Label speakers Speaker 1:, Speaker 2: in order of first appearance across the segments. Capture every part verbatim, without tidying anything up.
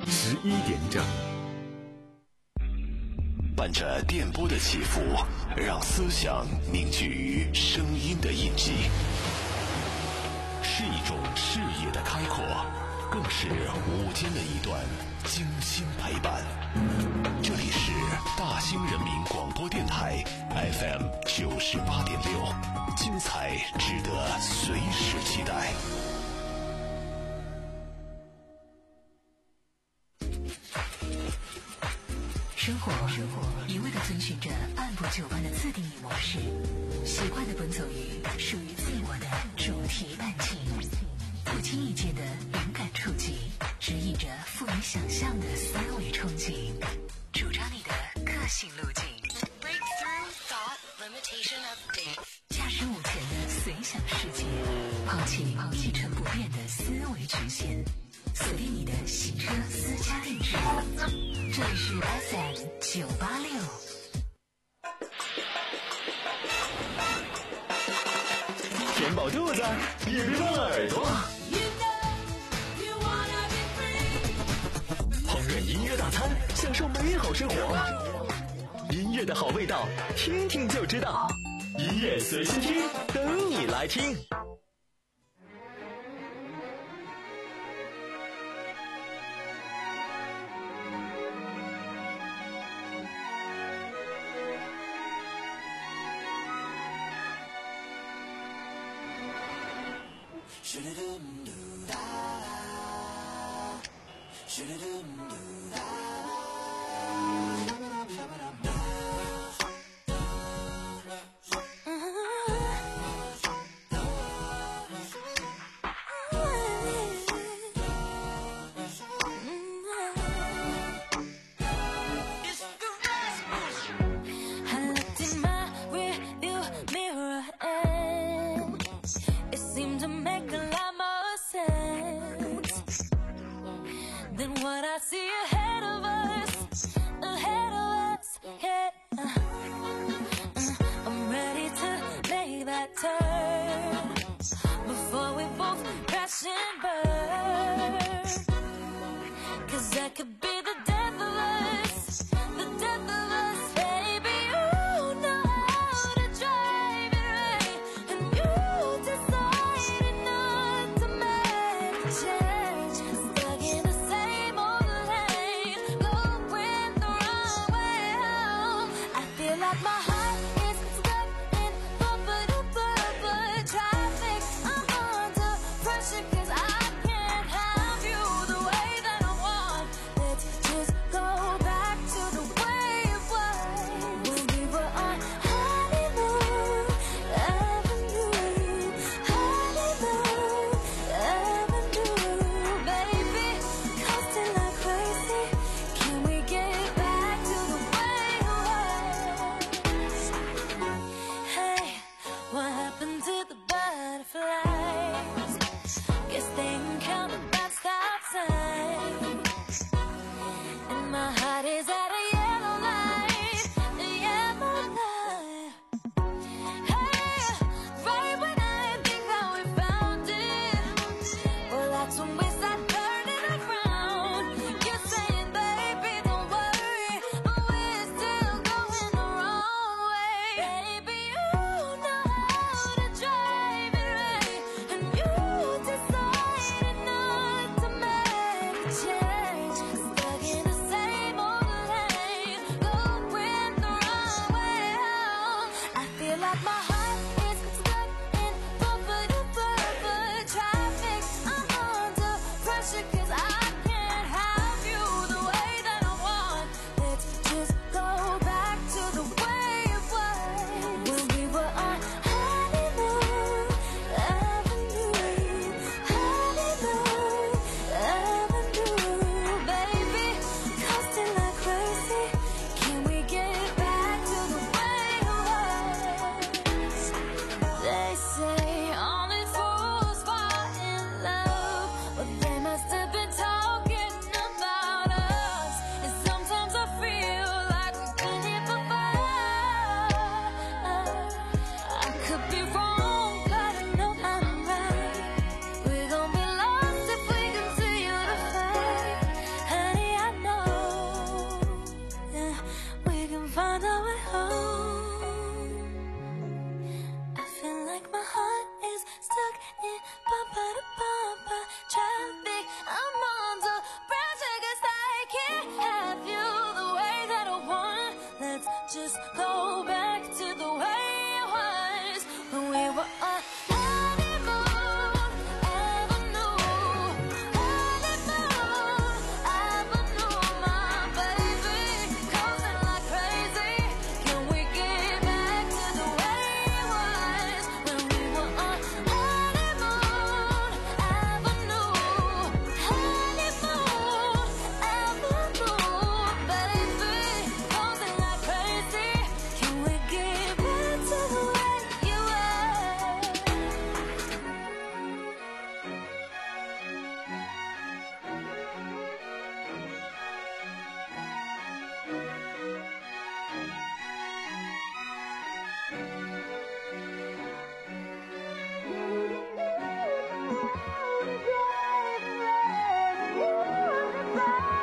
Speaker 1: 十一点整。
Speaker 2: 伴着电波的起伏，让思想凝聚于声音的印记，是一种视野的开阔，更是午间的一段精心陪伴。这里是大兴人民广播电台 F M 九十八点六，精彩值得随时期待。
Speaker 3: 生活一味地遵循着按部就班的自定义模式，习惯地奔走于属于自我的主题感情，不经意间的灵感触及，指引着富于想象的思维憧憬，主张你的个性路径。Breakthrough thought limitation update。驾驶午前的随想世界，抛弃一成不变的思维局限，锁定你的洗车私家定制。这里是 F M 九八六。
Speaker 4: 填饱肚子，也别忘了耳朵。烹饪音乐大餐，享受美好生活。音乐的好味道，听听就知道。音乐随心听，等你来听。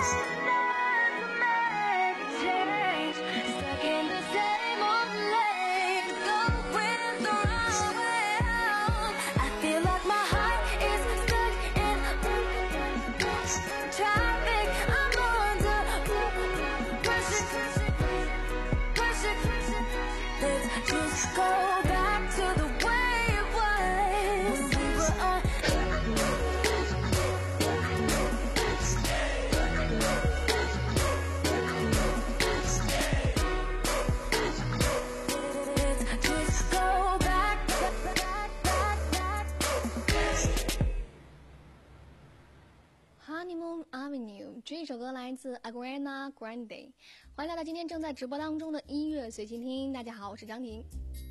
Speaker 1: 这一首歌来自 Ariana Grande。 欢迎来到今天正在直播当中的音乐随心听。大家好，我是张婷。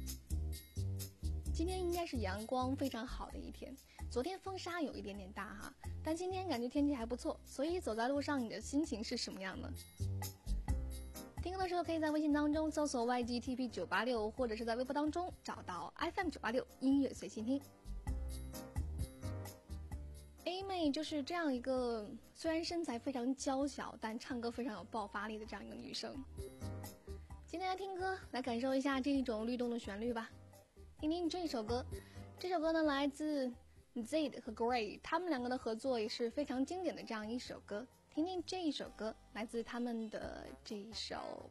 Speaker 1: 今天应该是阳光非常好的一天，昨天风沙有一点点大哈，但今天感觉天气还不错，所以走在路上你的心情是什么样呢？听歌的时候可以在微信当中搜索 Y G T P 九八六， 或者是在微博当中找到 F M 九八六 音乐随心听。A 妹就是这样一个虽然身材非常娇小，但唱歌非常有爆发力的这样一个女生。今天来听歌，来感受一下这一种律动的旋律吧。听听这首歌，这首歌呢来自 Zed 和 Gray， 他们两个的合作也是非常经典的这样一首歌。听听这一首歌，来自他们的这一首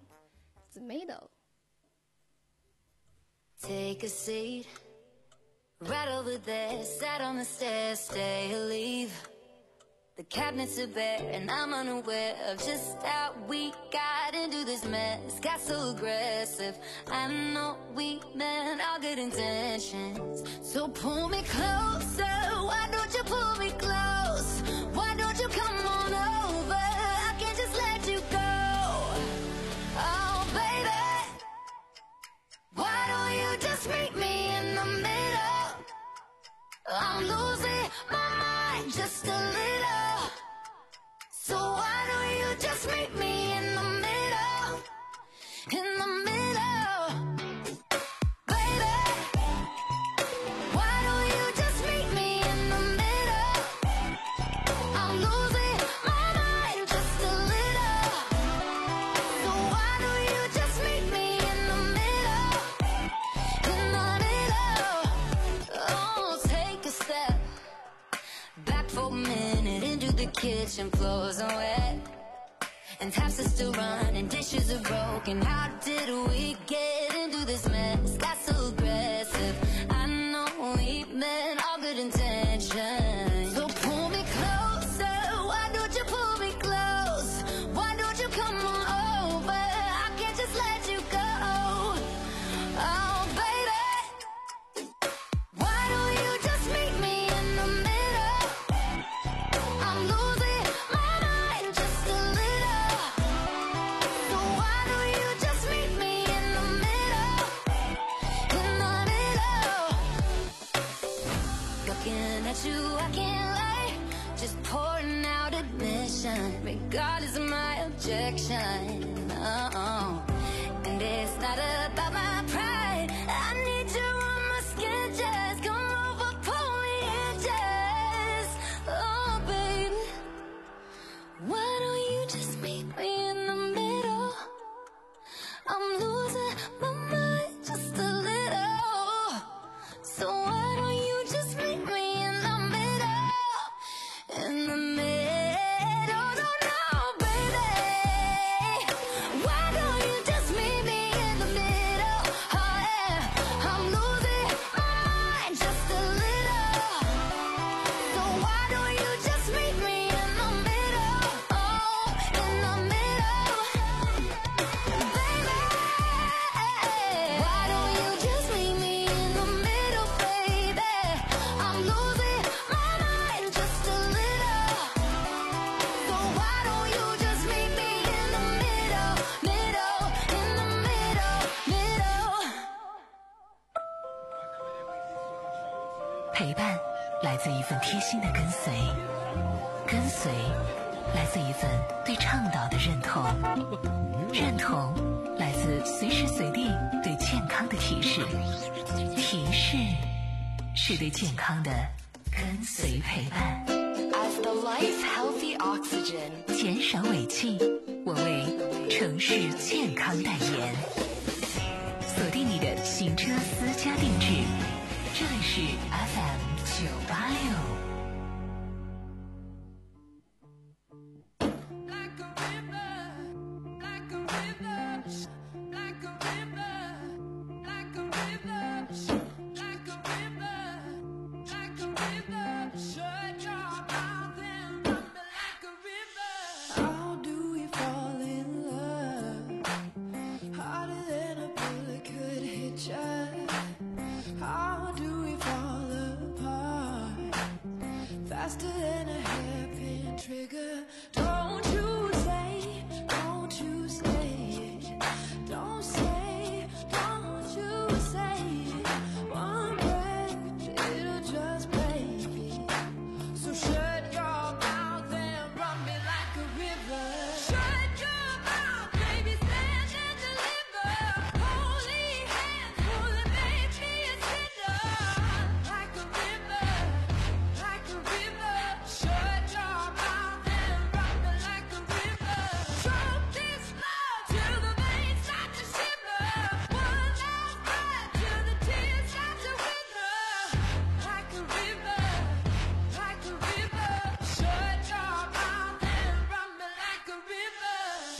Speaker 5: Tomato。Take a seat right over there, sat on the stairs, stay or leave. The cabinets are bare and I'm unaware of just how we got into this mess. Got so aggressive, I know we meant all good intentions. So pull me closer, why don't you pull me close? Why don't you come on over, I can't just let you go. Oh baby, why don't you just meet me in the middle? I'm losing my mind just a little. So why don't you just meet me in the middle? In the middle. Baby, why don't you just meet me in the middle? I'm losing my mind just a little. So why don't you just meet me in the middle? In the middle. Oh, take a step back for a minute into the kitchen, floors are wet and taps are still running, dishes are broken. How did we get into this mess? Got so aggressive, I know we meant all good intentions. So pull me closer, why don't you pull me close? Why don't you come on over, I can't just let you go. Oh baby, why don't you just meet me in the middle? I'm losing my mind just a little. So why don't you just meet me in the middle? In the middle. Looking at you, I can't lie, just pouring out admission, regardless of my objection. Oh, and it's not about my pride, I need you on my skin, just come over, pull me in, just. Oh baby, why don't you just meet me in the middle? I'm losing my mind just a little. So why don't you just meet me in the middle? In the middle, no, no, baby. Why don't you just meet me in the middle? Oh yeah, I'm losing my mind just a little. So why don't you just meet me in the middle? Oh, in the middle. Baby, why don't you just meet me in the middle, baby? I'm losing my mind just a little. So why don't you just meet me in the middle, middle, in the middle, middle.
Speaker 3: 陪伴来自一份贴心的跟随，跟随来自一份对倡导的认同，认同来自随时随地对健康的提示，提示是对健康的跟随陪伴。As the life healthy free oxygen， 减少尾气，我为城市健康代言。锁定你的行车私家定制，这里是 F M 九八六。
Speaker 6: Faster than a hairpin trigger. Don't you say, don't you say it. Don't say, don't you say it. One breath, it'll just break it. So shut your mouth and run me like a river. Shut your mouth, baby, stand and deliver. Holy hands, pull and make me a sinner. Like a river, like a river. Shut your mouth and run me like a river. Stroke this love till the veins start to shiver. One last breath till the tears start to wither. Like a river, like a river. Shut your mouth and run me like a river.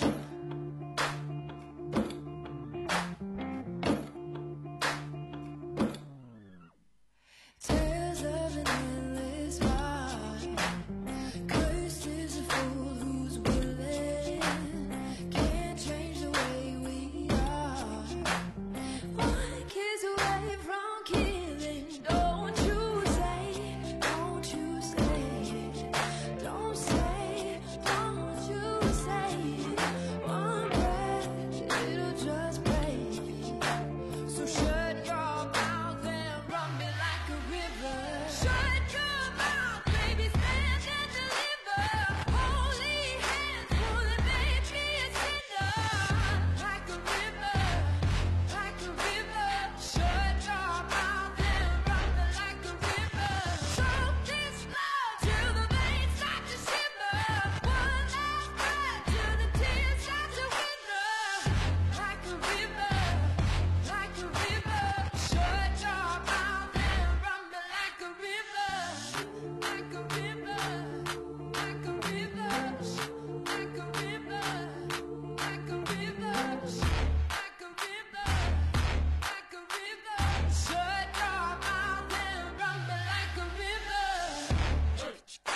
Speaker 6: Tears of an endless ride. Cursed is a fool who's willing. Can't change the way we are. One kiss away from killing. Don't you say, don't you say it. Don't say, don't you say it. One breath, it'll just break it. So shut your mouth and run me like a river. Shut your mouth, baby, stand and deliver. Holy hands, pull and make me a sinner. Like a river, like a river. Shut your mouth and run me like a river. Stroke this love till the veins start to shiver. One last breath till the tears start to wither. Like a river, like a river. Shut your mouth and run me like a river. Like a river, like a river. Like a river, like a river. Like a river, like a river. Shut your mouth and run me like a river.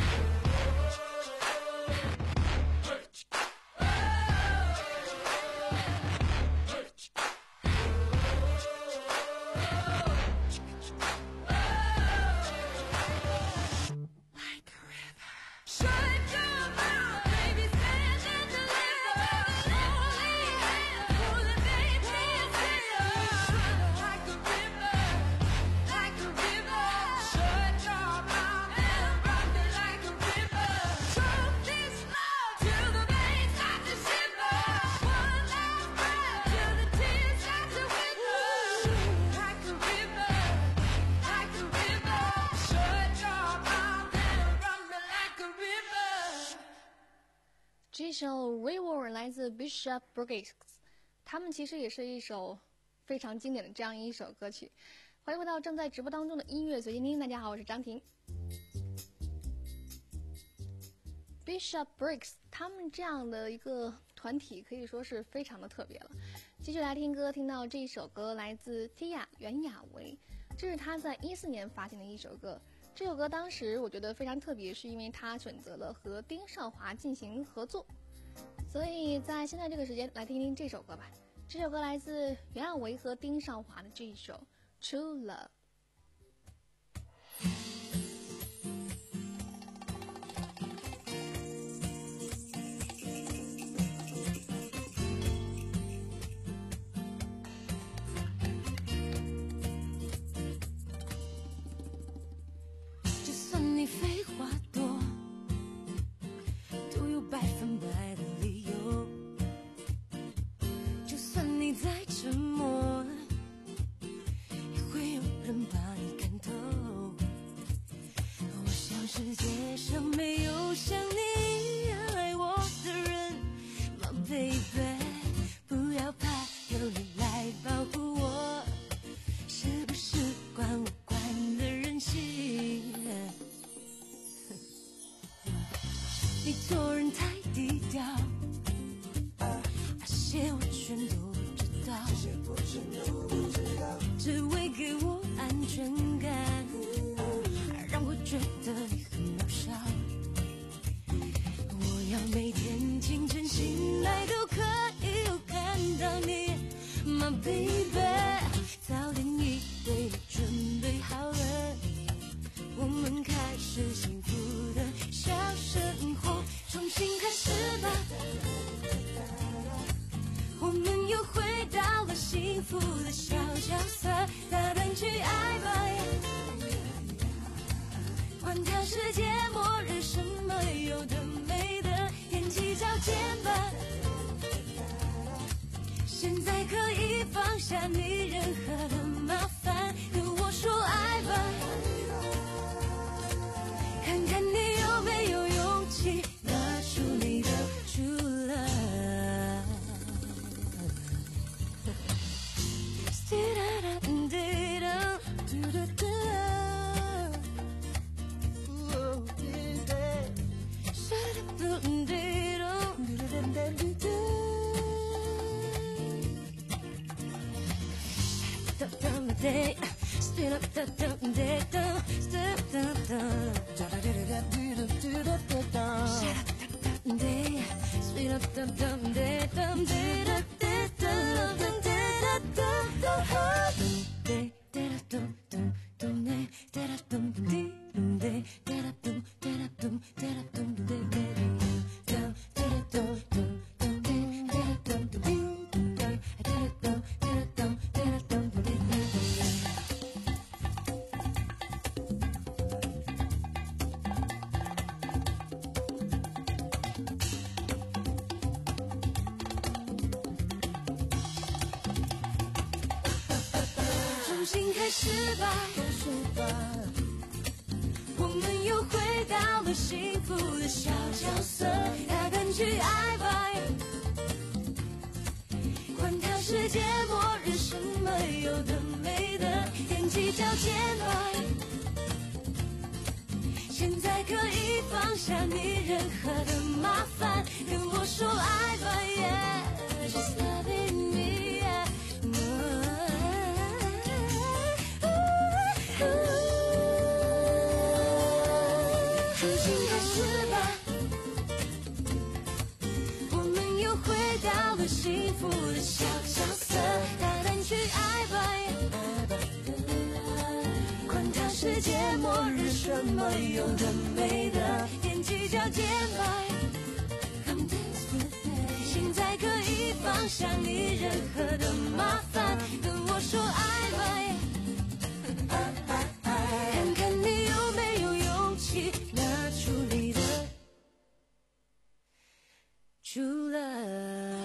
Speaker 6: Shut your mouth, baby, stand and deliver. Holy hands, pull and make me a sinner. Like a river, like a river. Shut your mouth and run me like a river. Stroke this love till the veins start to shiver. One last breath till the tears start to wither. Like a river, like a river. Shut your mouth and run me like a river.
Speaker 1: 这首 River 来自 Bishop Briggs， 他们其实也是一首非常经典的这样一首歌曲。欢迎回到正在直播当中的音乐随心听，大家好，我是张婷。Bishop Briggs 他们这样的一个团体可以说是非常的特别了。继续来听歌，听到这一首歌来自 Tia 袁娅维，这是她在一四年发行的一首歌。这首歌当时我觉得非常特别，是因为他选择了和丁少华进行合作，所以在现在这个时间来听听这首歌吧。这首歌来自袁娅维和丁少华的这一首 True Love。
Speaker 6: 就算你废话多，都有百分百的理由。就算你再沉默，也会有人只为给我安全感，让我觉得你很渺小。我要每天清晨醒来都可以有看到你 My baby， 早点已为你准备好了，我们开始幸福的小生活，重新开始吧，我们又回到了幸福的小角色，大胆去爱吧，管他世界末日什么有的没的，踮起脚尖吧，现在可以放下你任何的麻烦，跟我说爱吧，看看你有没有勇气拿出你的 true love。 重新开始吧，我们又回到了幸福的小角色，大胆去爱吧，管他世界末日什么有的没的，踮起脚尖吧，现在可以放下你任何的麻烦，跟我说爱吧 yeah, just loving me yeah, more。重新开始吧，我们又回到了幸福的小角色，大胆去爱吧，管他世界末日什么有的没的，踮起脚尖吧，现在可以放下你任何的麻烦，跟我说爱吧，看看你有没有勇气拿出你的 true love。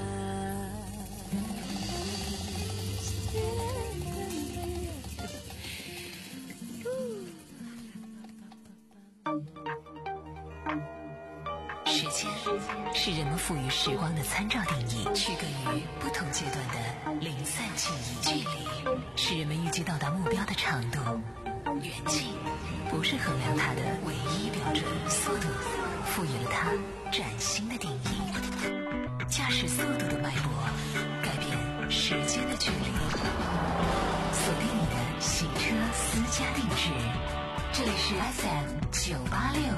Speaker 3: 时间是人们赋予时光的参照定义，区隔于不同阶段的零散记忆。距离是人们预计到达目标的长度，远近不是衡量它的唯一标准。速度赋予了它崭新的定义，驾驶速度的脉搏改变时间的距离。锁定你的行车私家定制，这里是 S M 九八六。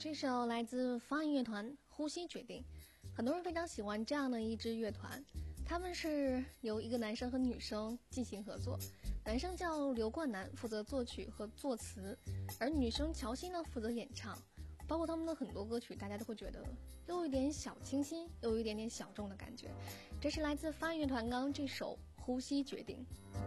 Speaker 1: 这首来自发音乐团《呼吸决定》，很多人非常喜欢这样的一支乐团。他们是由一个男生和女生进行合作，男生叫刘冠南，负责作曲和作词，而女生乔欣呢负责演唱。包括他们的很多歌曲，大家都会觉得又有一点小清新，又有一点点小众的感觉。这是来自发音乐团刚刚这首《呼吸决定》。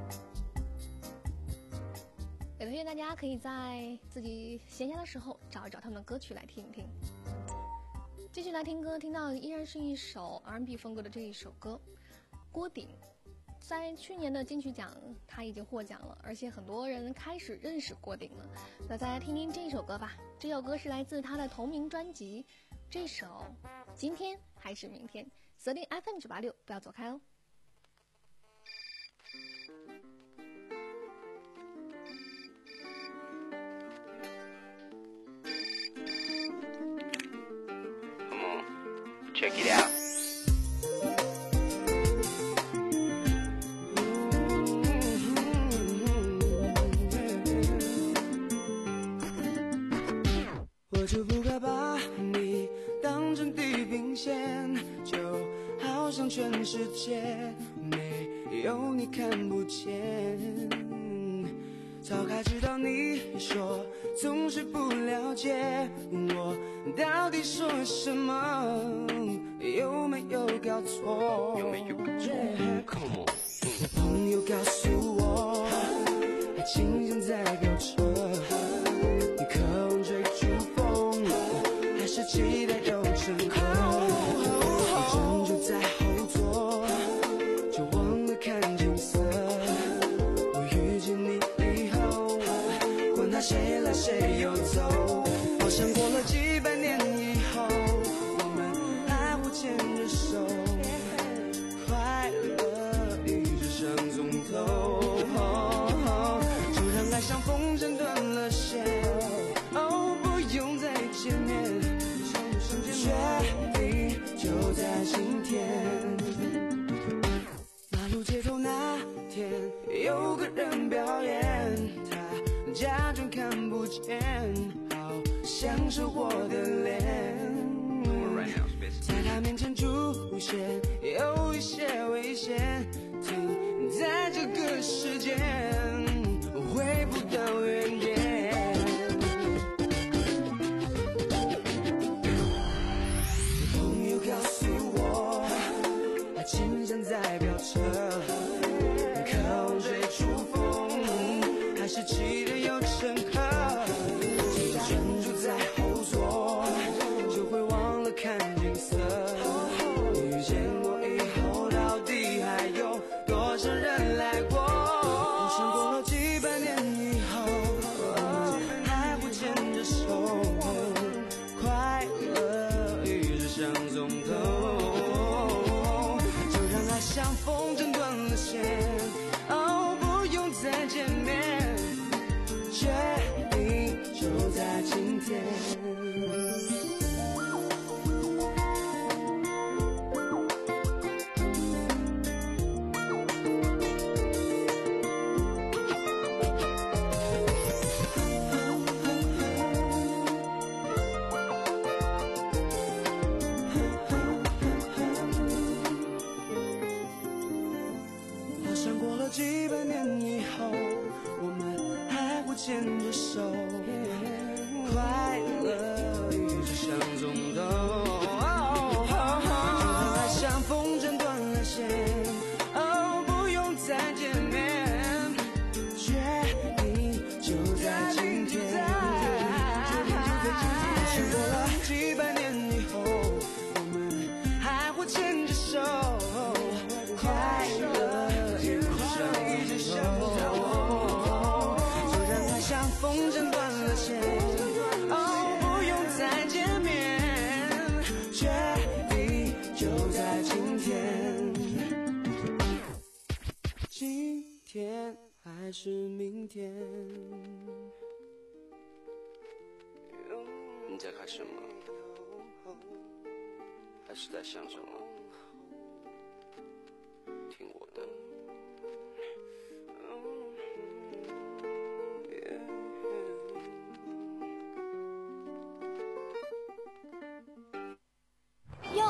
Speaker 1: 也推荐大家可以在自己闲暇的时候找一找他们的歌曲来听一听。继续来听歌，听到依然是一首 R and B 风格的这一首歌，郭顶。在去年的金曲奖他已经获奖了，而且很多人开始认识郭顶了。那再来听听这首歌吧，这首歌是来自他的同名专辑，这首今天还是明天。锁定 F M 九八六，不要走开哦。
Speaker 7: Check it out.
Speaker 6: 我就不该把你当成地平线，就好像全世界没有你看不见。早该知道你说总是不了解我到底说什么，有没有搞错？
Speaker 7: 有没有搞错 ？Come on。
Speaker 6: 朋友告诉我，爱情像在飙车，你渴望追逐风，还是期待有乘客？你专注在后座，就忘了看景色。我遇见你以后，管他谁来谁又走，好像过了几百年以后，我们还会牵着手，快乐一直上从头。就让爱像风筝断了线，哦，不用再见面，决定就在今天。马路街头那天，有个人表演，他假装看不见，好像是我的脸。在他面前出现，有一些危险，停在这个时间，回不到原点。朋友告诉我，爱情像在飙车，渴望追逐风，还是期待有乘客？专注在后座，就会忘了看景色。遇见我以后，到底还有多少人来过？想过了几百年以后，我们还会牵着手，快乐一直向从头。就让爱像风筝断了线，哦，不用再见面，决定就在今天。好像过了几百年以后，我们还会牵着手，快乐一直向从头。爱像风筝断了线，哦，不用再见面，决定就在今天。想过了几百年以后，我们还会牵着手，快乐一直向从头。就让爱像风筝断了线，哦，不用再见面，决定就在今天。今天还是明天？
Speaker 7: 你在看什么？还是在想什么？听我的。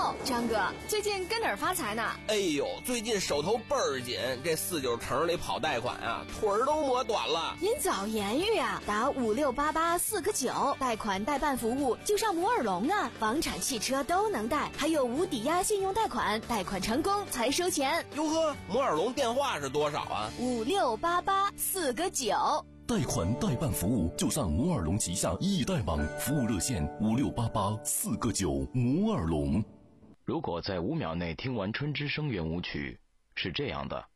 Speaker 8: 哟，张哥，最近跟哪儿发财呢？
Speaker 9: 哎呦，最近手头倍儿紧，这四九城里跑贷款啊，腿儿都磨短了。
Speaker 8: 您早言语啊，打五六八八四个九，贷款代办服务就上摩尔龙啊，房产、汽车都能贷，还有无抵押信用贷款，贷款成功才收钱。
Speaker 9: 哟呵，摩尔龙电话是多少啊？
Speaker 8: 五六八八四个九。
Speaker 2: 贷款代办服务就上摩尔龙旗下易贷网，服务热线五六八八四个九。摩尔龙。
Speaker 10: 如果在五秒内听完春之声圆舞曲，是这样的；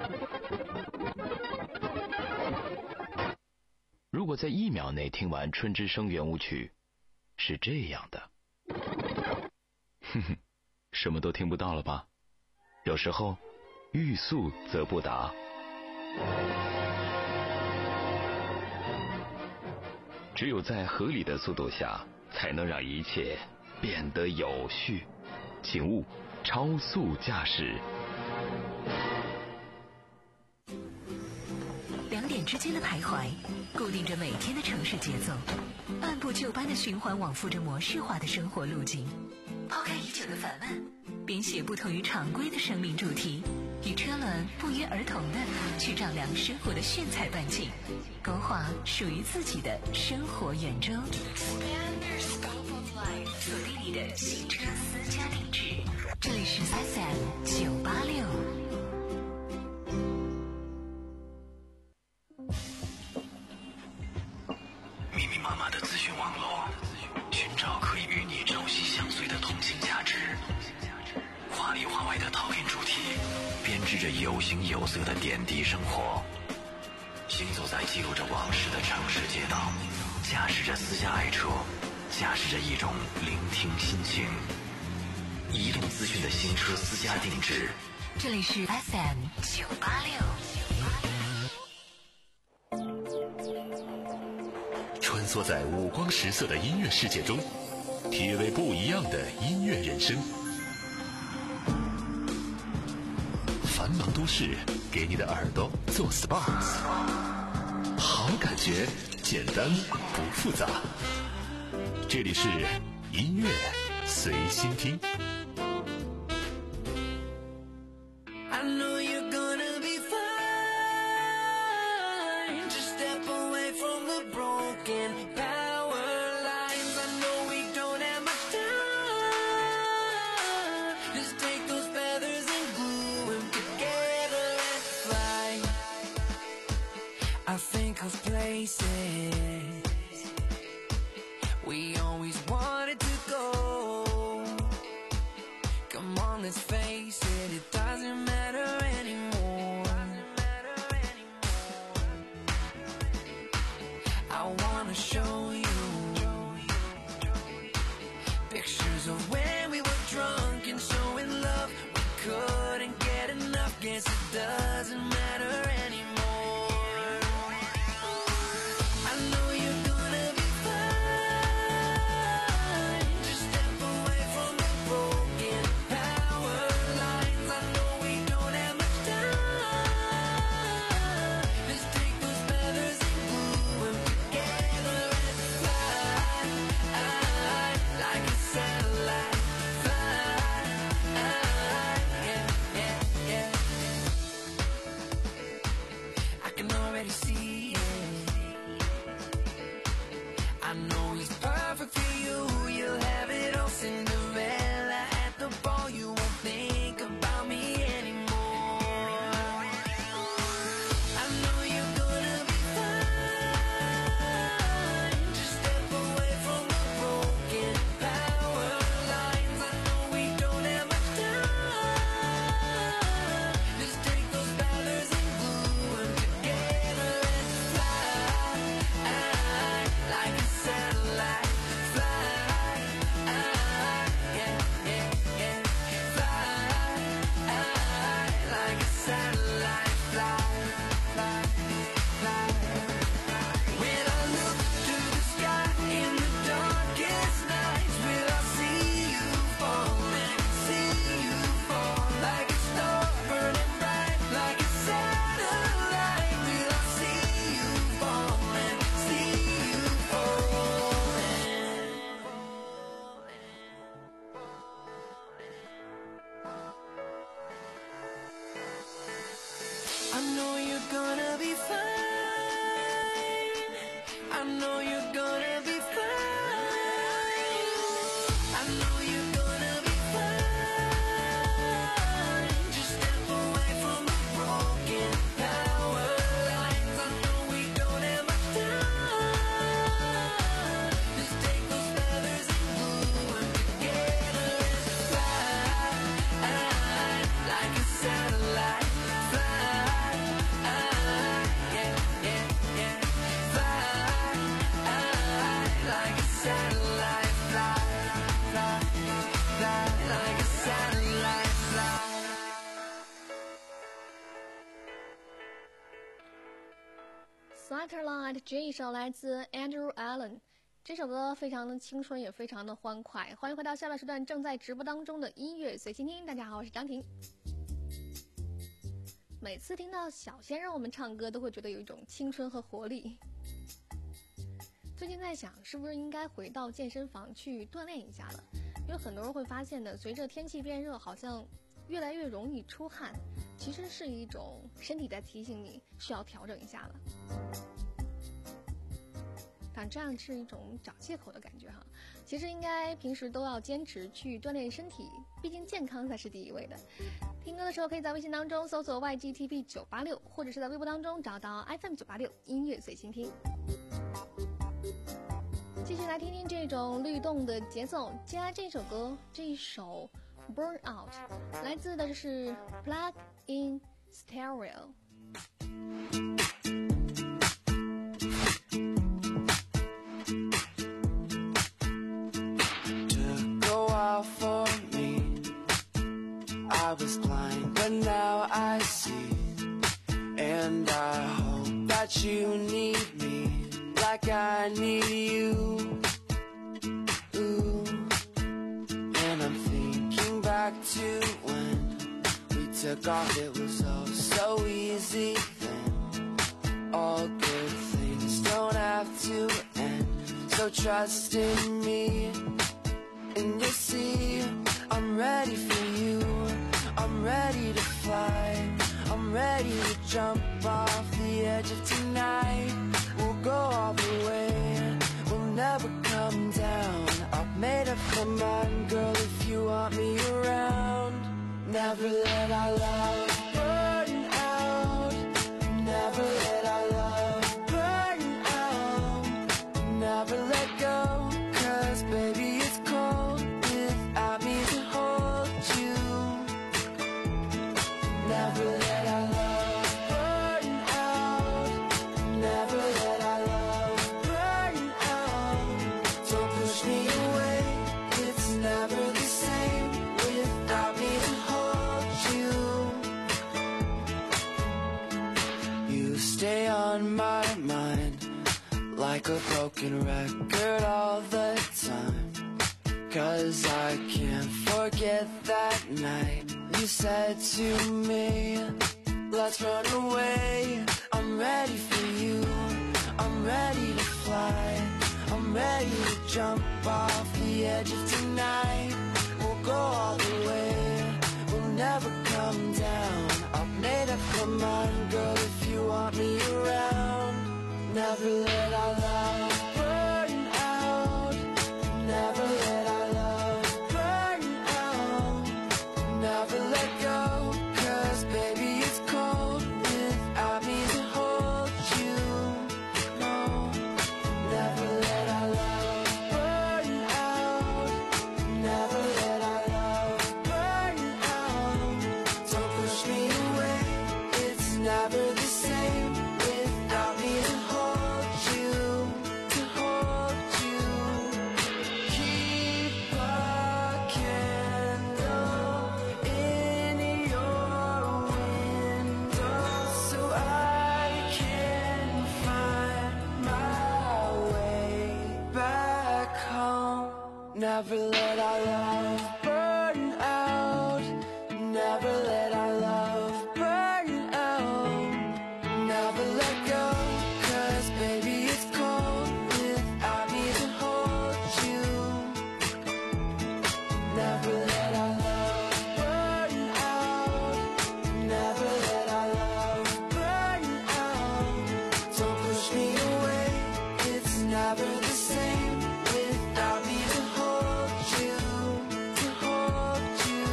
Speaker 10: 如果在一秒内听完春之声圆舞曲，是这样的。哼哼，什么都听不到了吧？有时候欲速则不达。只有在合理的速度下，才能让一切变得有序。请勿超速驾驶。
Speaker 3: 两点之间的徘徊，固定着每天的城市节奏，按部就班的循环往复着模式化的生活路径。抛开已久的烦闷，编写不同于常规的生命主题，与车轮不约而同的去丈量生活的炫彩半径，勾画属于自己的生活圆周。锁定你的新车私家定制，这里是 F M 九八六。
Speaker 2: 密密麻麻的资讯网络，寻找可以与你朝夕相随的同性价值。话里话外的讨论主题，编织着有形有色的点滴生活。行走在记录着往事的城市街道，驾驶着私家爱车，驾驶着一种聆听心情。移动资讯的新车私家定制，
Speaker 3: 这里是 F M 九八六。
Speaker 2: 穿梭在五光十色的音乐世界中，体味不一样的音乐人生。繁忙都市给你的耳朵做 S P A， 好感觉简单不复杂。这里是音乐随心听。
Speaker 6: I know you're gonna be fine. Just step away from the broken power lines. I know we don't have much time. Just take those feathers and glue them together and fly. I think of places we always wanted to go. Come on, let's face it, it doesn't matter anymore. I wanna show you pictures of when we were drunk and so in love. We couldn't get enough, guess it doesn't matter anymore. I know you're gonna be fine. Just step away from the broken power lines. I know we don't have much time. Just take those feathers and glue them together and fly like a satellite. Fly, yeah, yeah, yeah. I can already see it. I know he's perfect for you. You'll have it all, Cinderella. At the ball, you won't think about me anymore. I know you're gonna be fine. Just step away from the broken power lines. I know we don't have much time. Just take those feathers and glue them together and fly like a satellite.
Speaker 1: Tonight 这一首来自 Andrew Allen， 这首歌非常的青春，也非常的欢快。欢迎回到下半时段正在直播当中的音乐随心听。大家好，我是张婷。每次听到小鲜肉们唱歌，都会觉得有一种青春和活力。最近在想，是不是应该回到健身房去锻炼一下了？因为很多人会发现的，随着天气变热，好像越来越容易出汗，其实是一种身体在提醒你需要调整一下了。但这样是一种找借口的感觉哈。其实应该平时都要坚持去锻炼身体，毕竟健康才是第一位的。听歌的时候可以在微信当中搜索 Y G T B 九八六， 或者是在微博当中找到 F M 九八六 音乐随心听。继续来听听这种律动的节奏。接下来这首歌，这一首 Burn Out 来自的是 Plug in Stereo。
Speaker 6: For me, I was blind, but now I see. And I hope that you need me like I need you. Ooh. And I'm thinking back to when we took off, it was oh so easy then. All good things don't have to end, so trust in me. And you see, I'm ready for you, I'm ready to fly, I'm ready to jump off the edge of tonight. We'll go all the way, we'll never come down. I've made up my mind, girl, if you want me around. Never let our love burn out, never let our love burn out, never let go, 'cause baby it's cold without me to hold you. Never let our love burn out, never let our love burn out. Don't push me away, it's never the same without me to hold you. You stay on my mind like a broken record all the time, 'cause I can't forget that night you said to me, let's run away. I'm ready for you, I'm ready to fly, I'm ready to jump off the edge of tonight. We'll go all the way, we'll never come down. I've made up my mind, girl, if you want me around. Never let our love burn out, never let our love burn out, never let go, 'cause baby it's cold without me to hold you. No, never let our love burn out, never let our love burn out. Don't push me away, it's never the same without me to hold you, to hold you. Keep a candle in your window so I can find my way back home. Never let our love burn out, never let our love burn out, never let go, 'cause baby it's cold without me to hold you. Never let our love burn out, never let our love burn out. Don't push me away, it's never the same without me to hold you, to hold you.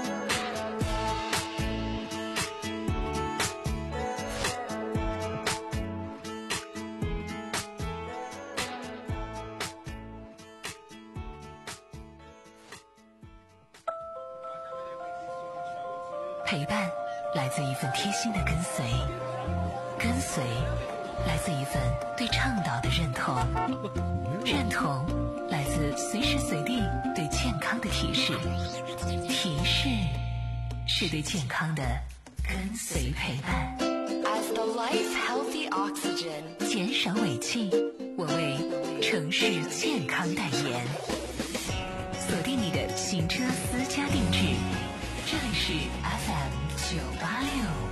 Speaker 3: 陪伴来自一份贴心的跟随，跟随来自一份对倡导的认同，认同来自随时随地对健康的提示，提示是对健康的跟随陪伴。
Speaker 6: I've
Speaker 3: The Life Healthy Oxygen， 减少尾气，我为城市健康代言。锁定你的行车私家定制，这里是 F M 九八六。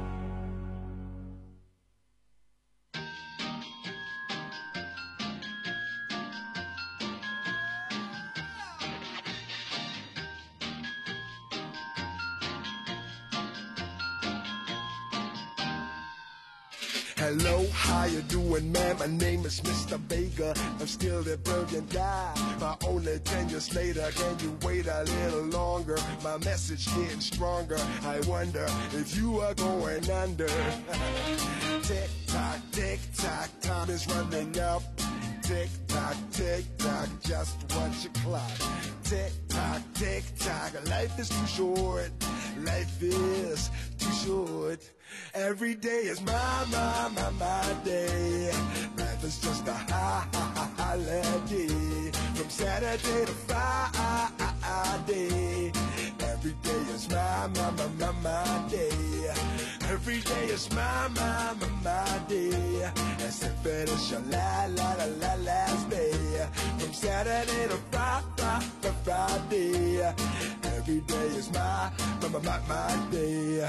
Speaker 11: Hello, how you doing, man? My name is Mister Vega. I'm still that brilliant guy. My only ten years later, can you wait a little longer? My message getting stronger. I wonder if you are going under. Tick tock, tick tock, time is running up. Tick tock, tick tock, just watch your clock. Tick tock, tick tock, life is too short. Life is too short. Every day is my, my, my, my day. Life is just a holiday. From Saturday to Friday. Every day is my, my, my, my, my day. Every day is my, my, my, my day. As if it is your la, la, la, la, last day. From Saturday to Friday, Friday. Every day is my, my, my, my, my day.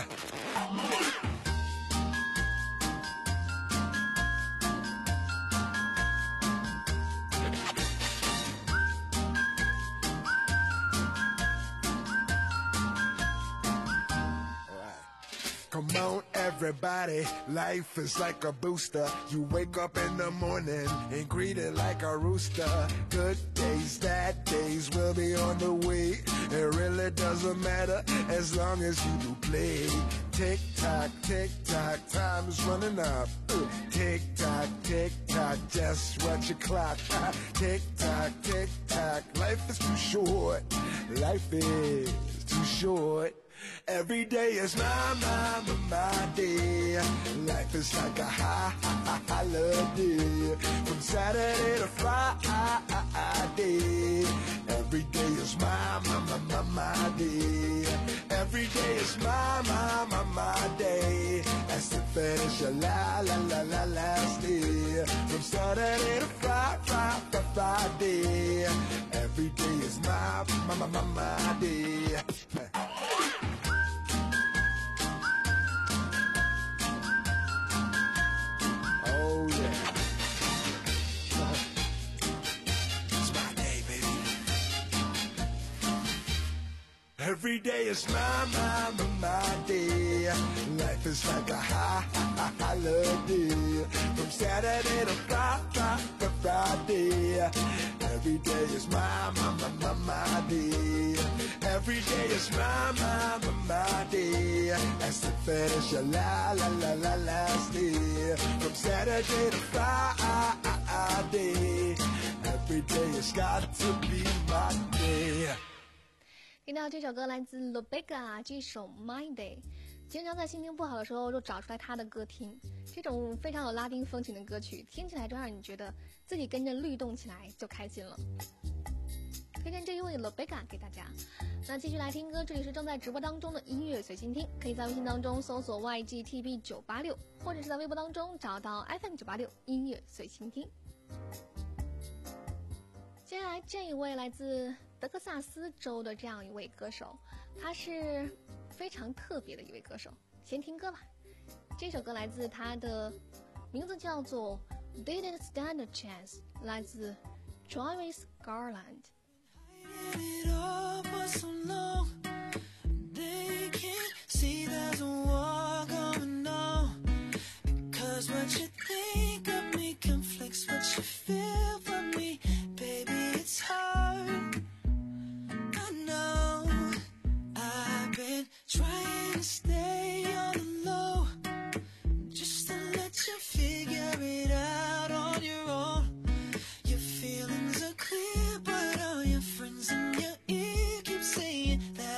Speaker 11: Come on, everybody, life is like a booster. You wake up in the morning and greet it like a rooster. Good days, bad days will be on the way. It really doesn't matter as long as you do play. Tick tock, tick tock, time is running up. Tick tock, tick tock, just watch your clock. Tick tock, tick tock, life is too short. Life is too short. Every day is my, my, my, my day. Life is like a holiday. From Saturday to Friday. Every day is my, my, my, my, my day. Every day is my, my, my, my day. As to finish your la, la, la, la, last day. From Saturday to Friday, Friday. Every day is my, my, my, my, my day. Oh yeah, it's my day, baby. Every day is my, my, my, my day. Life is like a holiday. From Saturday to Friday, Friday. Every day is my, my, my, my, my day. Every day is my, my, my, my day. As to finish your la, la, la, la, last day. From Saturday to Friday. Every day has got to be my day.
Speaker 1: 听到这首歌来自 Lobega， 这首 My Day， 经常在心情不好的时候就找出来他的歌听。这种非常有拉丁风情的歌曲，听起来就让你觉得自己跟着律动起来就开心了。推荐这一位 Lobega 给大家。那继续来听歌，这里是正在直播当中的音乐随心听，可以在微信当中搜索 Y G T B 九八六， 或者是在微博当中找到 F M 九八六 音乐随心听。接下来这一位来自德克萨斯州的这样一位歌手，他是非常特别的一位歌手。先听歌吧，这首歌来自他的名字叫做 Didn't Stand a Chance， 来自 Travis
Speaker 6: Garland。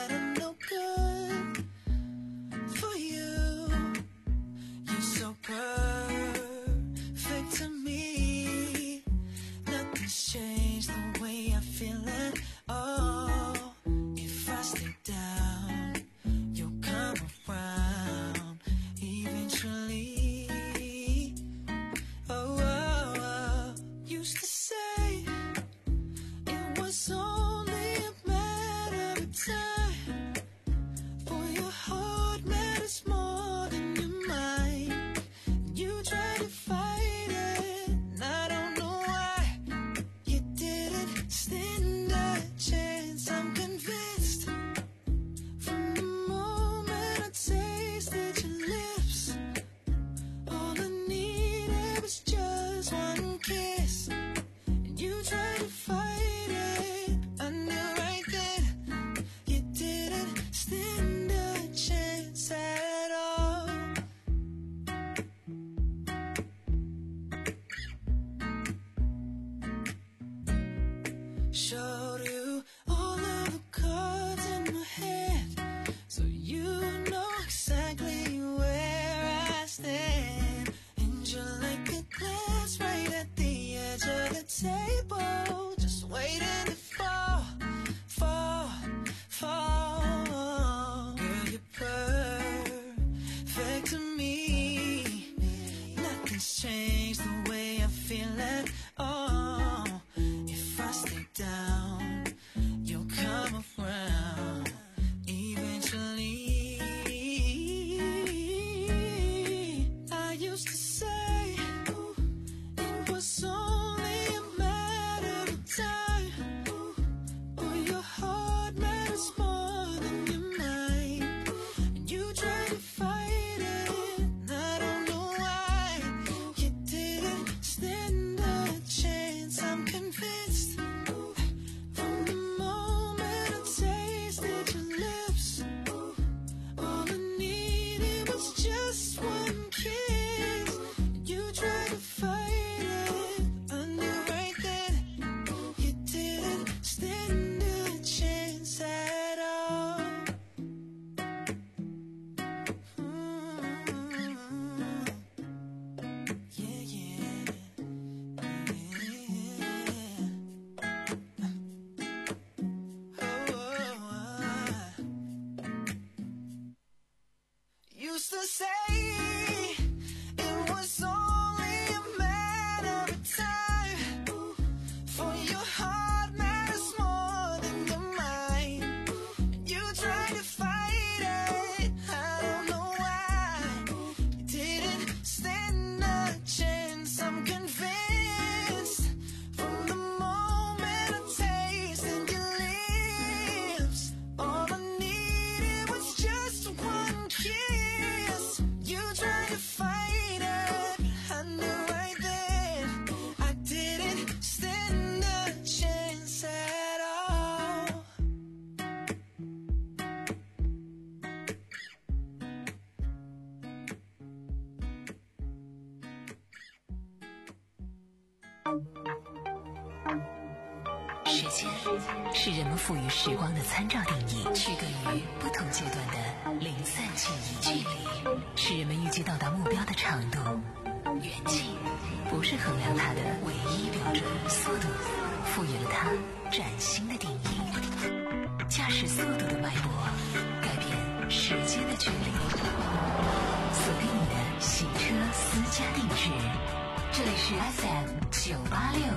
Speaker 6: stand a chance. I'm convinced from the moment I tasted your lips, all I needed was just one kiss, and you tried to fight it. I knew right then you didn't stand a chance at all. Showed you all of the cards in my hand, so you know exactly where I stand. And you're like a glass right at the edge of the table, just waiting to fall, fall, fall. Girl, you're perfect to me. Nothing's changed the way I feel at all. If I stay down, you'll come around eventually. I used to say it was only a matter of time. Oh, your heart matters more than your mind, and you tried to fight it, and I don't know why you didn't stand a chance. I'm convinced from the moment I tasted your lips, all I needed was just one kiss, and you tried to fight it. I knew right then you didn't stand a chance at all. Mm. Yeah, yeah, yeah. Oh, used to say it was only a matter of time, for your heart matters more than your mind, and you tried to fight it. I don't know why you didn't stand a chance. I'm convinced from the moment I tasted your lips, all I needed was just one kiss. You tried to fight it, I knew right then I didn't stand a chance at all.
Speaker 3: 时间是人们赋予时光的参照定义，区隔于不同阶段的零散记忆距离，是人们预计到达目标的长度。远近不是衡量它的唯一标准，速度赋予了它崭新的定义。驾驶速度的脉搏，改变时间的距离。锁定你的行车私家定制，这里是 F M 九八六。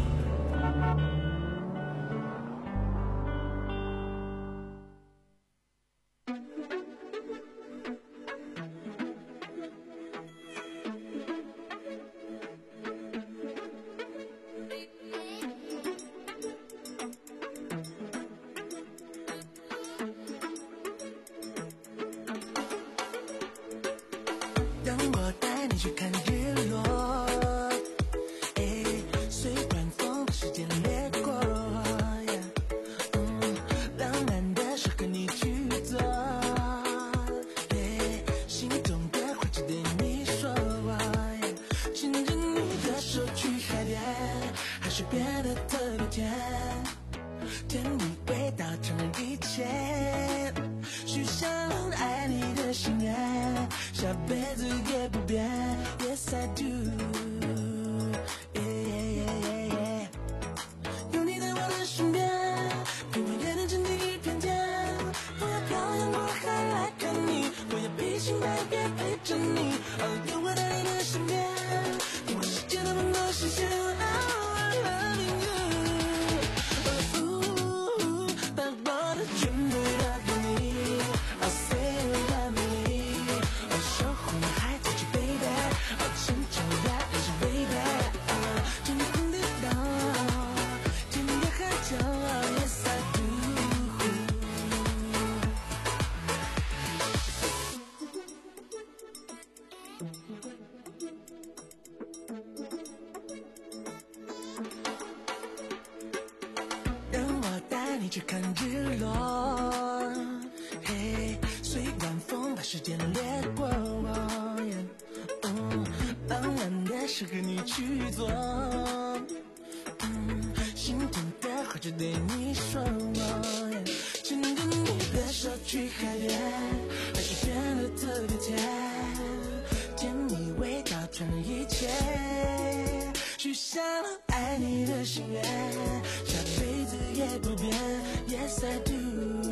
Speaker 6: 当我带你去看日落，哎，随晚风把时间掠过，嗯，浪漫的事和你去做，哎，心中的话只对你说，牵着你的手去海边，海水变得特别甜，甜蜜味道承认一切，许下了爱你的心愿，下辈子也不变。Yes I do， yeah, yeah, yeah, yeah. 有你在我的身边，比我也能镇定一片天。我要漂洋过海来看你，我要披星戴月陪着你。哦，有我在你的身边，给我世界那么多新鲜。Oh, I love you。哦，把我的全部都给你。I'll say you love me。哦，守护你。 你去看日落，嘿，随晚风把时间掠过，嗯，傍晚的事和你去做，嗯，心痛的话就对你说，牵着你的手去海边，海水变得特别甜，甜蜜味道穿了一切，许下了爱你的心愿，下辈子也不变 Yes I do，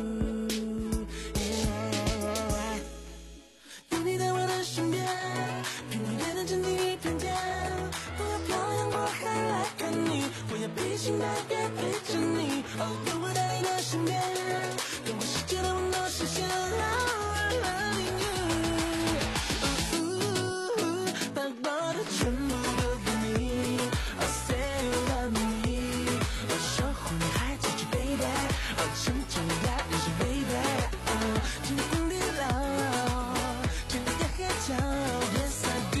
Speaker 6: yeah， 有你在我的身边，平日夜的沉浸一片天，不要漂洋过海来看你，我要披星戴月陪着你，哦，有我在你的身边，跟我世界的温度实现loving you， 把我的全部都给你， I'll say you love me， 我守护你还记住 baby， 哦，成就要认识 baby， 哦，天荒地老，天涯海角 Yes I do，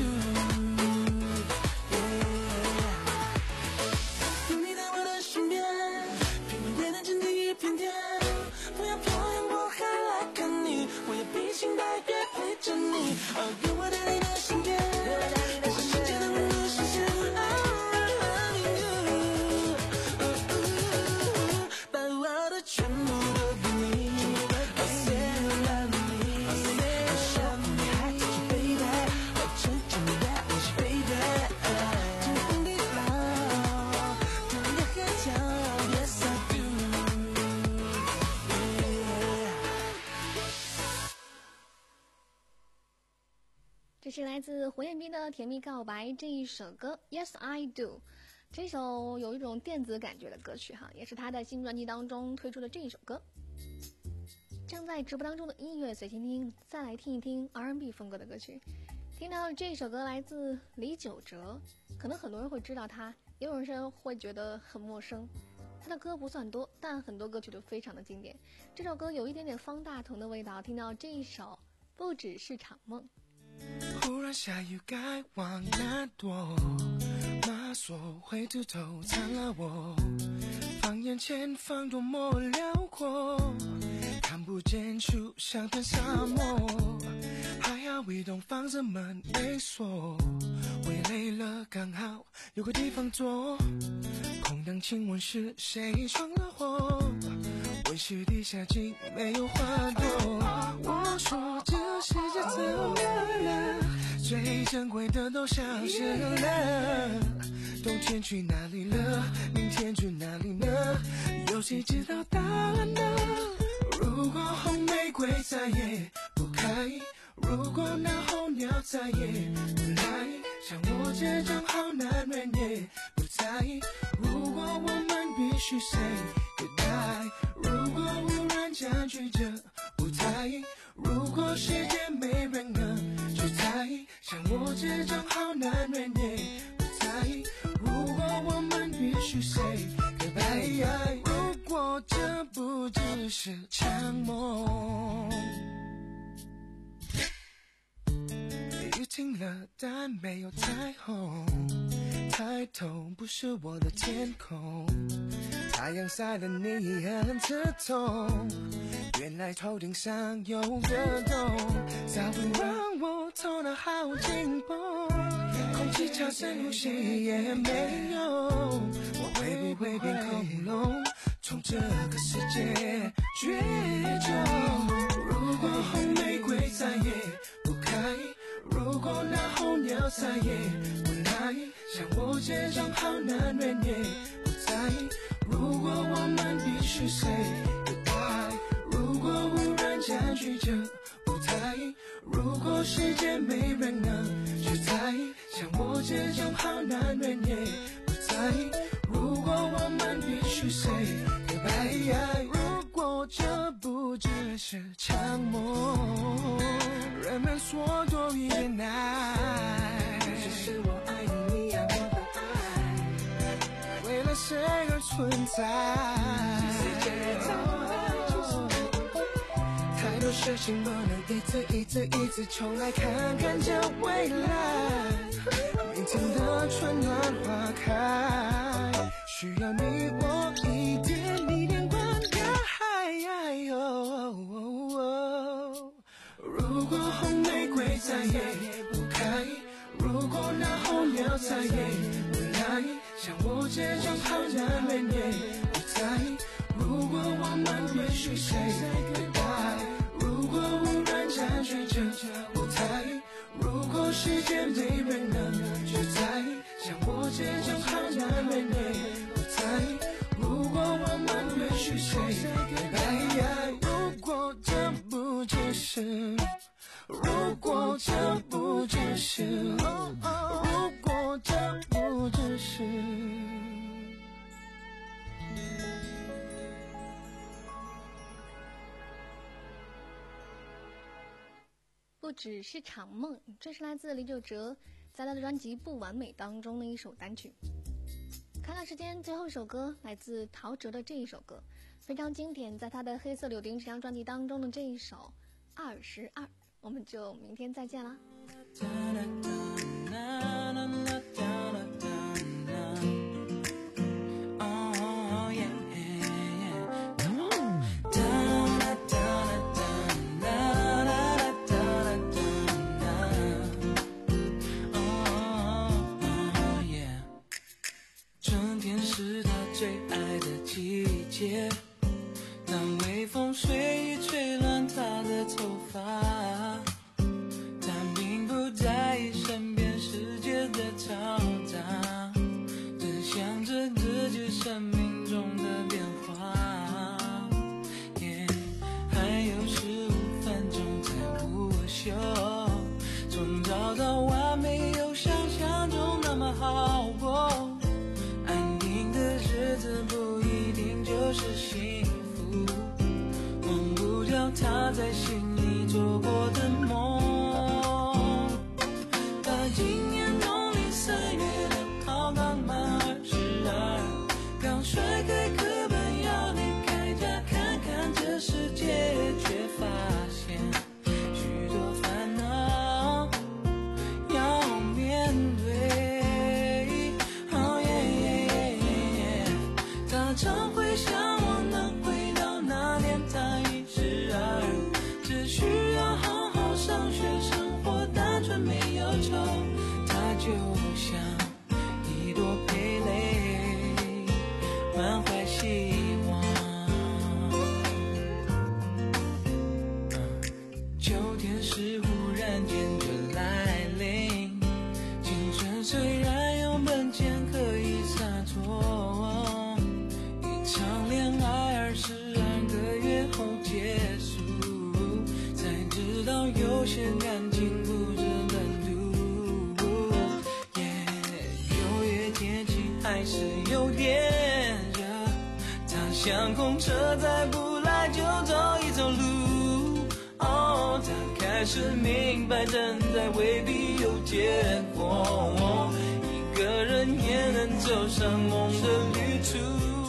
Speaker 6: yeah， 有你在我的身边，平日夜的沉浸一片天，不要漂洋过海来看你，我要披星戴月陪着你，哦，有我在你的身边，跟我世界的温度实现 loving you， 把我的全部都给你， I'll say you love me， 我守护你还记住 baby， 我成全你的我是 baby， 天荒地老，天涯海角 Yes I do， yeah。
Speaker 1: 这是来自胡彦斌的《甜蜜告白》这一首歌 Yes I Do， 这首有一种电子感觉的歌曲哈，也是他在新专辑当中推出的这一首歌。正在直播当中的音乐随心听，再来听一听 R and B 风格的歌曲。听到这首歌来自李玖哲，可能很多人会知道他，也有人会觉得很陌生。他的歌不算多，但很多歌曲都非常的经典。这首歌有一点点方大同的味道，听到这一首不只是场梦。
Speaker 6: 忽然下雨该往哪躲，马索会秃头残了我，放眼前方多么辽阔，看不见树像片沙漠，还要移动房子门没锁，我也累了刚好有个地方坐，空荡请问是谁闯了祸，温室地下竟没有花朵，我说这世界怎么了，最珍贵的都消失了，冬天去哪里了，明天去哪里呢，有谁知道答案呢，如果红玫瑰再也不开，如果那候鸟再也不来，像我这种好男人也不在，如果我们必须 say goodbye， 如果无人占据这舞台，如果世界没人能去猜，像我这种好男人也不在，如果我们必须 say goodbye， 如果这不只是场梦，雨停了但没有彩虹，抬头不是我的天空，太阳晒得你很刺痛，原来头顶上有个洞，早已让我头脑好紧绷，空气超深呼吸也没用，我会不会变恐龙，从这个世界绝种，如果红玫瑰再也不开，如果那候鸟再也不来，像我这种好男人也不在，如果我们必须 say goodbye， 如果无人占据这舞台，如果世界没人能去猜，像我这种好男人也不在，如果我们必须 say goodbye， 如果这不只是场梦，人们说多一点爱，只是我爱你，你爱我的爱，为了谁而存在，太多事情不能一次一次一次重来，看看这未来，明天的春暖花开，需要你我一点一点灌溉。 我在意，不来像我这种好男人也不在意。如果我们必须 say goodbye， 如果无人占据这舞台，如果世界没人能去在意，像我这种好男人也不在意。如果我们必须 say goodbye， 如果这不只是，如果这不只是，如果这不只是。
Speaker 1: 不只是场梦，这是来自李玖哲在他的专辑《不完美》当中的一首单曲。看看时间，最后一首歌来自陶喆的这一首歌，非常经典，在他的《黑色柳丁》这张专辑当中的这一首《二十二》，我们就明天再见啦。
Speaker 6: 当微风随意吹乱她的头发，她并不在意身边世界的嘈杂，只想着自己生命中的变化。yeah, 还有十五分钟才午休，从早到晚没有想象中那么好过，安定的日子不一定就是幸福，忘不掉他在心里做过的梦。他今年农历三月六号刚满二十二，刚甩开课本要离开家看看这世界，却发现许多烦恼要面对。oh yeah yeah yeah yeah， 他常会想我能回到那年他一十二，只需要好好上学，生活单纯没有愁，他就像一朵蓓蕾，满怀希望。秋天是忽然间的来临，青春虽然有本钱可以洒脱，一场恋爱二十二个月后结束，才知道有些感情不值得赌。yeah, 九月天气还是有点热，他像空车再不来就走一走路。哦，他开始明白等待未必有结果，一个人也能走上梦的旅途。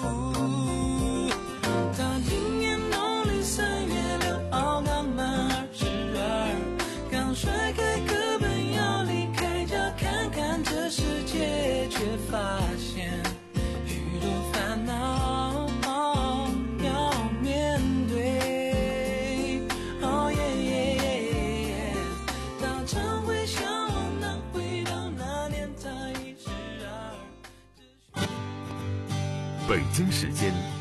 Speaker 6: 他今年农历三月六号刚满二十二，刚甩开课本要离开家看看这世界，却发现许多烦恼要面对。oh yeah yeah yeah yeah， 他常会想我能回到那年他一十二。
Speaker 2: 北京时间